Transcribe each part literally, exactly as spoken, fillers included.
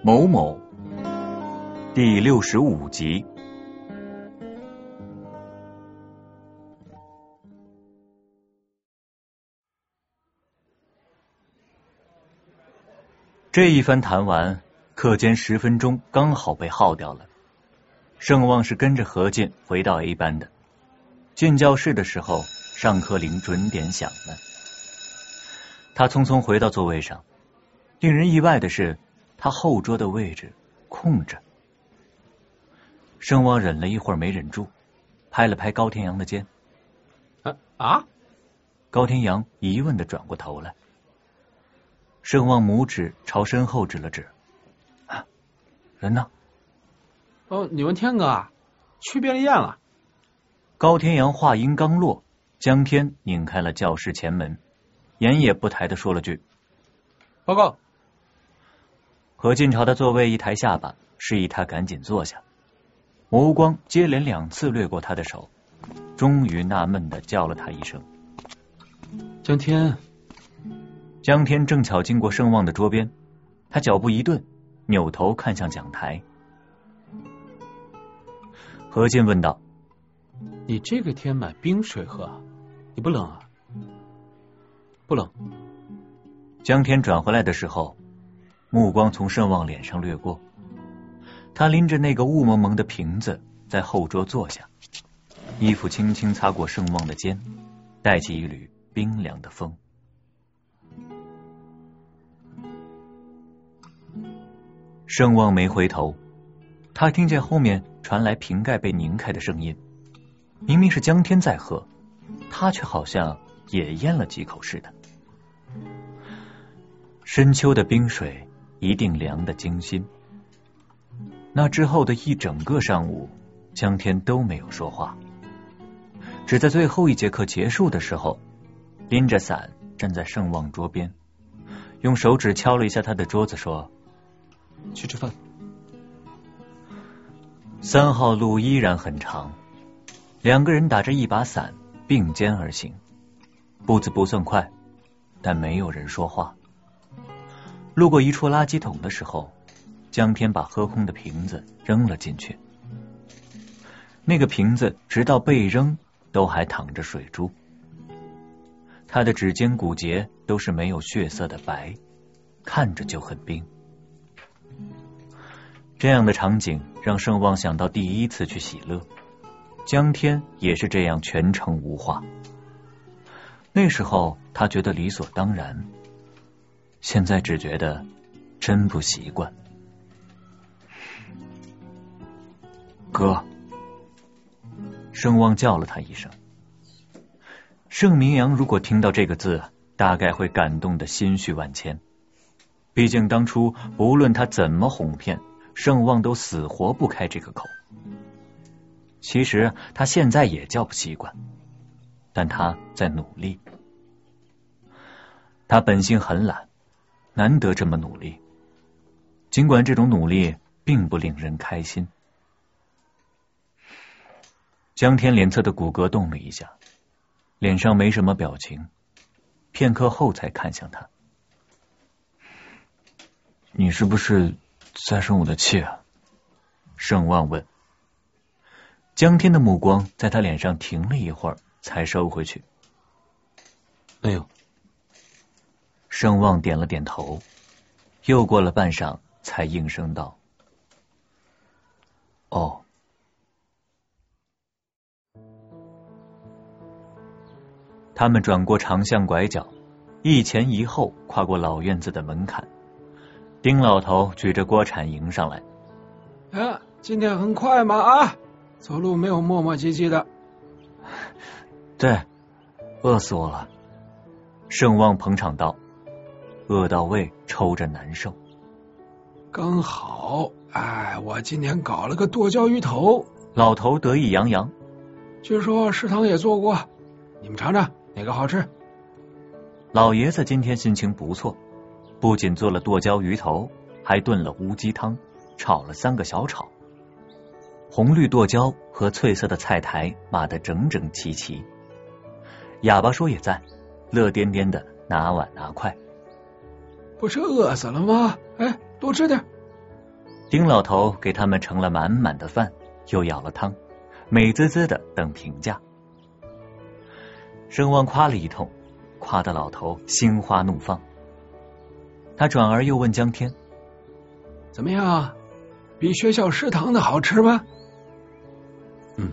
某某第六十五集。这一番谈完，课间十分钟刚好被耗掉了。盛旺是跟着何进回到 A 班的，进教室的时候，上课铃准点响了。他匆匆回到座位上，令人意外的是，他后桌的位置空着。盛旺忍了一会儿没忍住，拍了拍高天阳的肩。 啊啊！ 高天阳疑问的转过头来。盛旺拇指朝身后指了指，啊，人呢？ 哦，你问天哥啊，去便利店了。 高天阳话音刚落，江天拧开了教室前门，眼也不抬的说了句：“ 报告。” 何进朝他座位一抬下巴，示意他赶紧坐下。眸光接连两次掠过他的手，终于纳闷的叫了他一声：“ 江天。” 江天正巧经过盛旺的桌边，他脚步一顿，扭头看向讲台。何进问道：“ 你这个天买冰水喝，你不冷啊？”“不冷。” 江天转回来的时候，目光从盛旺脸上掠过，他拎着那个雾蒙蒙的瓶子在后桌坐下，衣服轻轻擦过盛旺的肩，带起一缕冰凉的风。盛旺没回头，他听见后面传来瓶盖被拧开的声音，明明是江天在喝，他却好像也咽了几口似的。深秋的冰水一定凉得惊心。那之后的一整个上午，江天都没有说话，只在最后一节课结束的时候，拎着伞站在盛旺桌边，用手指敲了一下他的桌子，说：“ 去吃饭。” 三号路依然很长，两个人打着一把伞并肩而行，步子不算快，但没有人说话。路过一处垃圾桶的时候，江天把喝空的瓶子扔了进去。那个瓶子直到被扔都还淌着水珠，他的指尖骨节都是没有血色的白，看着就很冰。这样的场景让盛旺想到第一次去喜乐，江天也是这样全程无话。那时候他觉得理所当然，现在只觉得真不习惯。哥，盛旺叫了他一声。盛明阳如果听到这个字，大概会感动的心绪万千。毕竟当初不论他怎么哄骗，盛旺都死活不开这个口。其实他现在也叫不习惯，但他在努力。他本性很懒，难得这么努力，尽管这种努力并不令人开心。江天脸侧的骨骼动了一下，脸上没什么表情，片刻后才看向他：“你是不是在生我的气啊？”盛旺问。江天的目光在他脸上停了一会儿，才收回去。 没有。 盛旺点了点头，又过了半晌，才应声道：“哦。”他们转过长巷拐角，一前一后跨过老院子的门槛。丁老头举着锅铲迎上来：“ 啊，今天很快嘛啊，走路没有磨磨唧唧的。”“ 对，饿死我了。”盛旺捧场道，饿到胃抽着难受。 “刚好，哎，我今天搞了个剁椒鱼头。” 老头得意洋洋：“ 据说食堂也做过，你们尝尝哪个好吃。” 老爷子今天心情不错，不仅做了剁椒鱼头，还炖了乌鸡汤，炒了三个小炒。红绿剁椒和翠色的菜苔码得整整齐齐。哑巴说也在，乐颠颠的拿碗拿筷。 不是饿死了吗？哎，多吃点。 丁老头给他们盛了满满的饭，又舀了汤，美滋滋的等评价。盛旺夸了一通，夸得老头心花怒放。他转而又问江天： 怎么样？比学校食堂的好吃吗？ 嗯。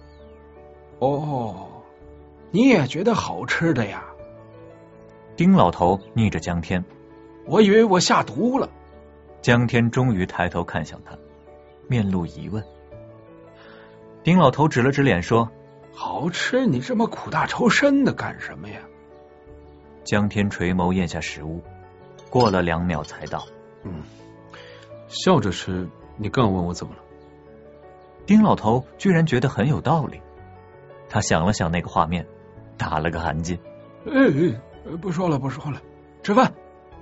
哦，你也觉得好吃的呀？ 丁老头睨着江天， 我以为我下毒了。 江天终于抬头看向他，面露疑问。丁老头指了指脸说： 好吃，你这么苦大仇深的干什么呀？ 江天垂眸咽下食物，过了两秒才道： 嗯，笑着吃，你更要问我怎么了？ 丁老头居然觉得很有道理。他想了想那个画面，打了个寒噤。 哎，不说了不说了，吃饭。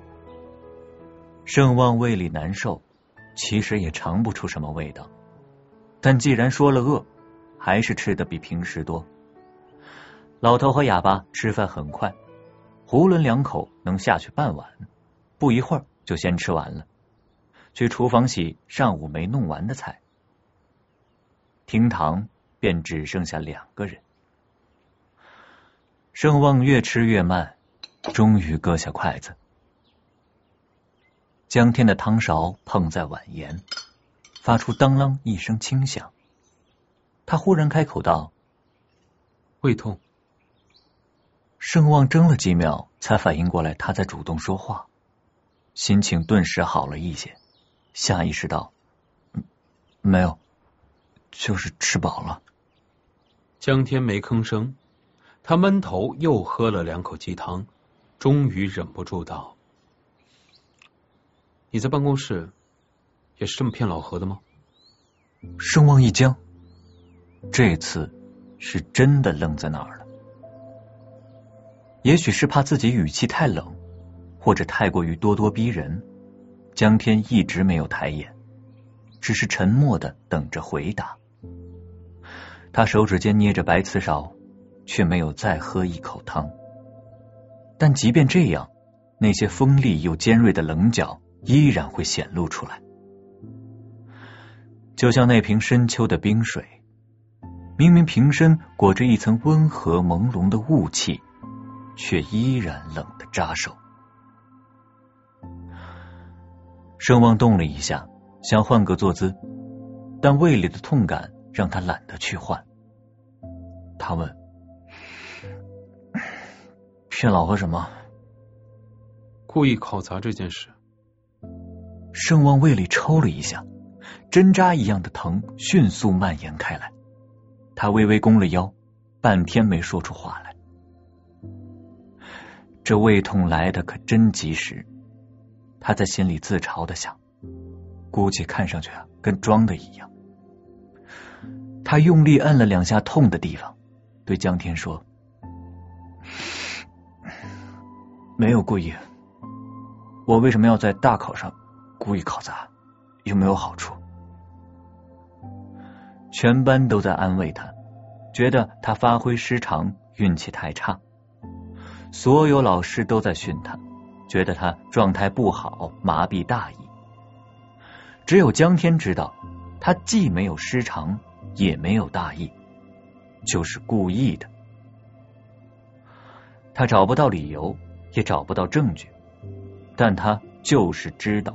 盛旺胃里难受，其实也尝不出什么味道，但既然说了饿，还是吃的比平时多。老头和哑巴吃饭很快，囫囵两口能下去半碗，不一会儿就先吃完了，去厨房洗上午没弄完的菜。厅堂便只剩下两个人。盛旺越吃越慢，终于搁下筷子。江天的汤勺碰在碗沿，发出当啷一声轻响。他忽然开口道： 胃痛。 盛旺怔了几秒，才反应过来他在主动说话，心情顿时好了一些，下意识道：没有，就是吃饱了。 江天没吭声，他闷头又喝了两口鸡汤，终于忍不住道：你在办公室也是这么骗老何的吗？ 盛旺一僵，这次是真的愣在那儿了。也许是怕自己语气太冷，或者太过于咄咄逼人，江天一直没有抬眼，只是沉默的等着回答。他手指间捏着白瓷勺，却没有再喝一口汤。但即便这样，那些锋利又尖锐的棱角依然会显露出来，就像那瓶深秋的冰水，明明瓶身裹着一层温和朦胧的雾气，却依然冷得扎手。盛旺动了一下，想换个坐姿，但胃里的痛感让他懒得去换。他问：骗老何什么？ 故意考砸这件事。 盛旺胃里抽了一下，针扎一样的疼迅速蔓延开来。他微微弓了腰，半天没说出话来。这胃痛来的可真及时，他在心里自嘲的想，估计看上去啊跟装的一样。他用力按了两下痛的地方，对江天说：没有故意，我为什么要在大考上故意考砸？有没有好处？全班都在安慰他，觉得他发挥失常，运气太差。所有老师都在训他，觉得他状态不好，麻痹大意。只有江天知道，他既没有失常，也没有大意，就是故意的。他找不到理由，也找不到证据，但他就是知道。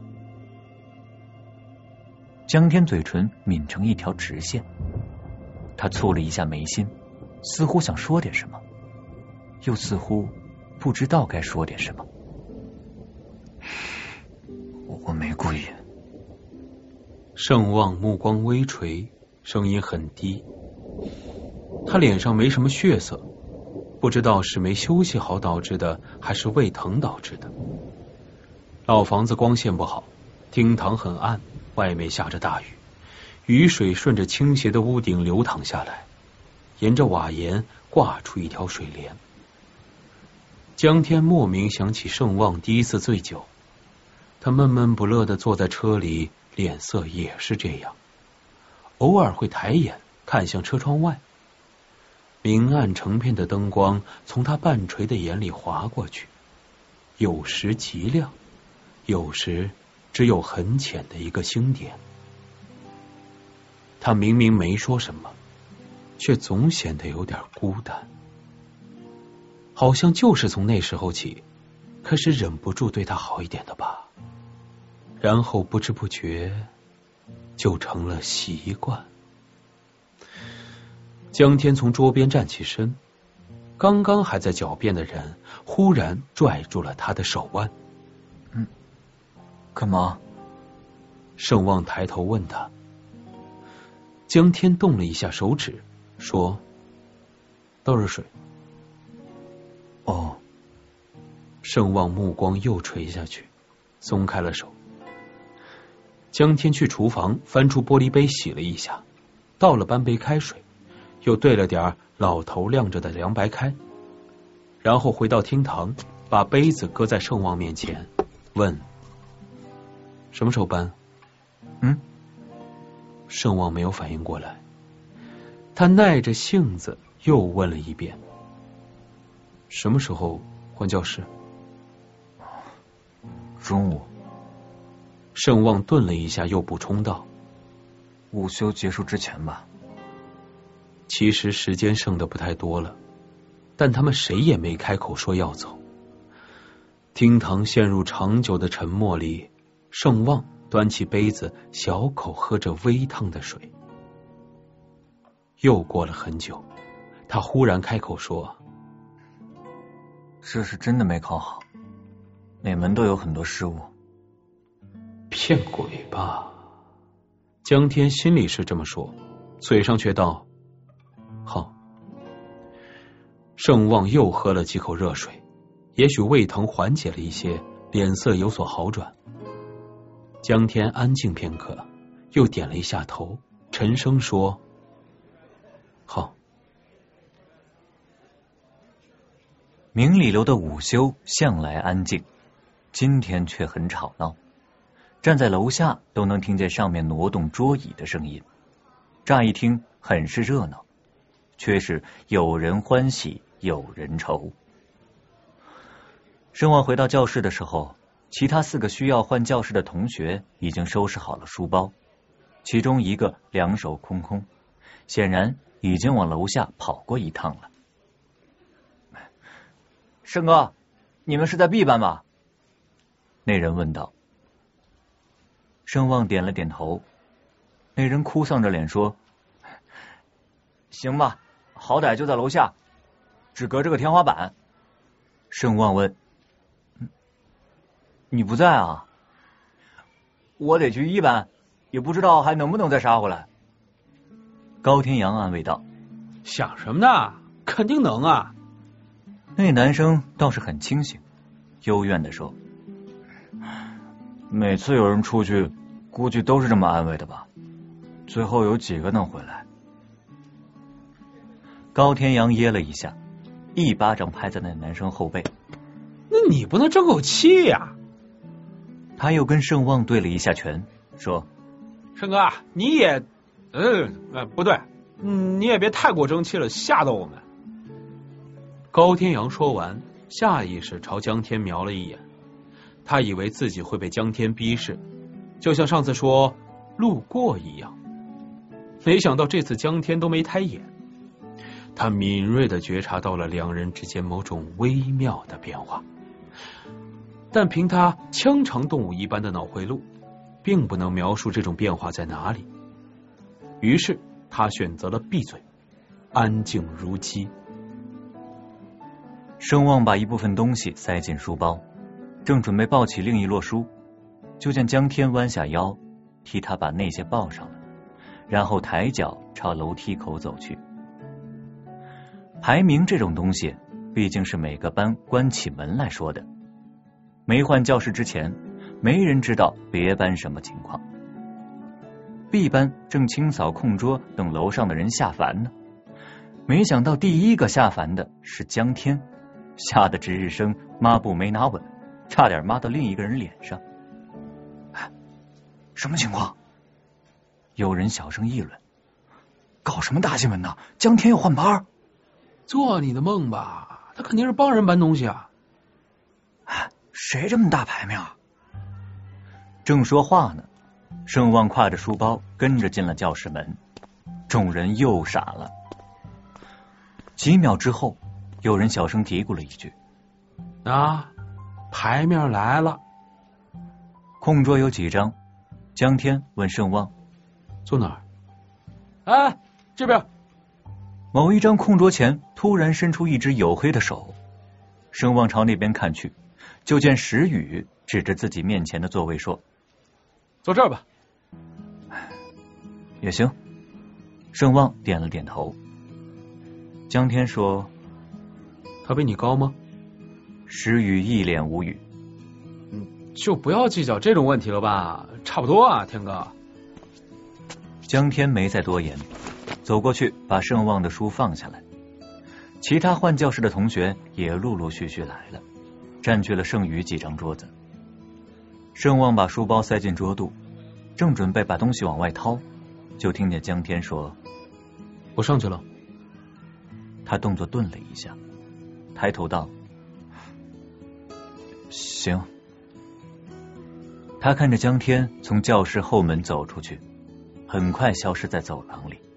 江天嘴唇抿成一条直线，他蹙了一下眉心，似乎想说点什么，又似乎不知道该说点什么。我没故意。 盛旺目光微垂，声音很低。他脸上没什么血色，不知道是没休息好导致的，还是胃疼导致的。老房子光线不好，厅堂很暗，外面下着大雨，雨水顺着倾斜的屋顶流淌下来，沿着瓦檐挂出一条水帘。江天莫名想起盛旺第一次醉酒，他闷闷不乐地坐在车里，脸色也是这样，偶尔会抬眼看向车窗外，明暗成片的灯光从他半垂的眼里划过去，有时极亮，有时只有很浅的一个星点。 他明明没说什么，却总显得有点孤单，好像就是从那时候起开始忍不住对他好一点的吧，然后不知不觉就成了习惯。江天从桌边站起身，刚刚还在狡辩的人忽然拽住了他的手腕。 嗯，干嘛？ 盛望抬头问他。江天动了一下手指，说：倒热水。 哦。 盛望目光又垂下去，松开了手。江天去厨房翻出玻璃杯洗了一下，倒了半杯开水，又兑了点老头晾着的凉白开，然后回到厅堂，把杯子搁在盛望面前，问：什么时候搬？ 嗯？ 盛望没有反应过来，他耐着性子又问了一遍：什么时候换教室？ 中午。 盛望顿了一下，又补充道： 午休结束之前吧。 其实时间剩的不太多了，但他们谁也没开口说要走。厅堂陷入长久的沉默里，盛望端起杯子，小口喝着微烫的水。又过了很久，他忽然开口说： 这是真的没考好，每门都有很多失误。 骗鬼吧！江天心里是这么说，嘴上却道：好。盛望又喝了几口热水，也许胃疼缓解了一些，脸色有所好转。江天安静片刻，又点了一下头，沉声说：好。 明里楼的午休向来安静，今天却很吵闹，站在楼下都能听见上面挪动桌椅的声音，乍一听很是热闹，却是有人欢喜有人愁。盛望回到教室的时候，其他四个需要换教室的同学已经收拾好了书包，其中一个两手空空，显然已经往楼下跑过一趟了。盛哥，你们是在 B 班吧？那人问道。盛望点了点头，那人哭丧着脸说：行吧，好歹就在楼下，只隔着个天花板。盛望问：你不在啊？我得去一班，也不知道还能不能再杀回来。高天阳安慰道： 想什么呢？肯定能啊。 那男生倒是很清醒，幽怨地说：每次有人出去，估计都是这么安慰的吧？最后有几个能回来？高天阳噎了一下，一巴掌拍在那男生后背。 那你不能争口气呀！ 他又跟盛望对了一下拳，说： 盛哥，你也……嗯，呃，不对，嗯，你也别太过争气了，吓到我们。 高天阳说完，下意识朝江天瞄了一眼，他以为自己会被江天逼视，就像上次说路过一样，没想到这次江天都没抬眼。他敏锐地觉察到了两人之间某种微妙的变化，但凭他枪长动物一般的脑回路，并不能描述这种变化在哪里。于是他选择了闭嘴，安静如鸡。 盛望把一部分东西塞进书包，正准备抱起另一摞书，就见江天弯下腰替他把那些抱上了，然后抬脚朝楼梯口走去。排名这种东西毕竟是每个班关起门来说的，没换教室之前，没人知道别班什么情况。B 班正清扫空桌等楼上的人下凡呢，没想到第一个下凡的是江天，吓得值日生抹布没拿稳，差点抹到另一个人脸上。哎，什么情况？有人小声议论。搞什么大新闻呢？江天要换班？ 做你的梦吧，他肯定是帮人搬东西啊。 哎，谁这么大牌面？正说话呢，盛望挎着书包跟着进了教室门， 众人又傻了。几秒之后，有人小声嘀咕了一句： 啊，牌面来了。 空桌有几张，江天问盛望： 坐哪儿？ 哎，这边。 某一张空桌前突然伸出一只黝黑的手，盛望朝那边看去，就见石宇指着自己面前的座位说： 坐这儿吧。 也行。盛望点了点头。江天说： 他比你高吗？ 石宇一脸无语。 嗯，就不要计较这种问题了吧，差不多啊，天哥。 江天没再多言，走过去把盛望的书放下来。其他换教室的同学也陆陆续续来了，占据了剩余几张桌子。盛望把书包塞进桌肚，正准备把东西往外掏，就听见江天说： 我上去了。 他动作顿了一下，抬头道：行。他看着江天从教室后门走出去，很快消失在走廊里。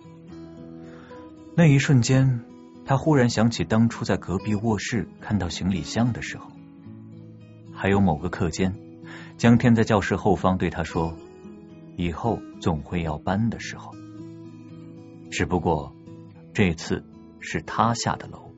那一瞬间，他忽然想起当初在隔壁卧室看到行李箱的时候，还有某个课间，江天在教室后方对他说：以后总会要搬的时候。只不过这次是他下的楼。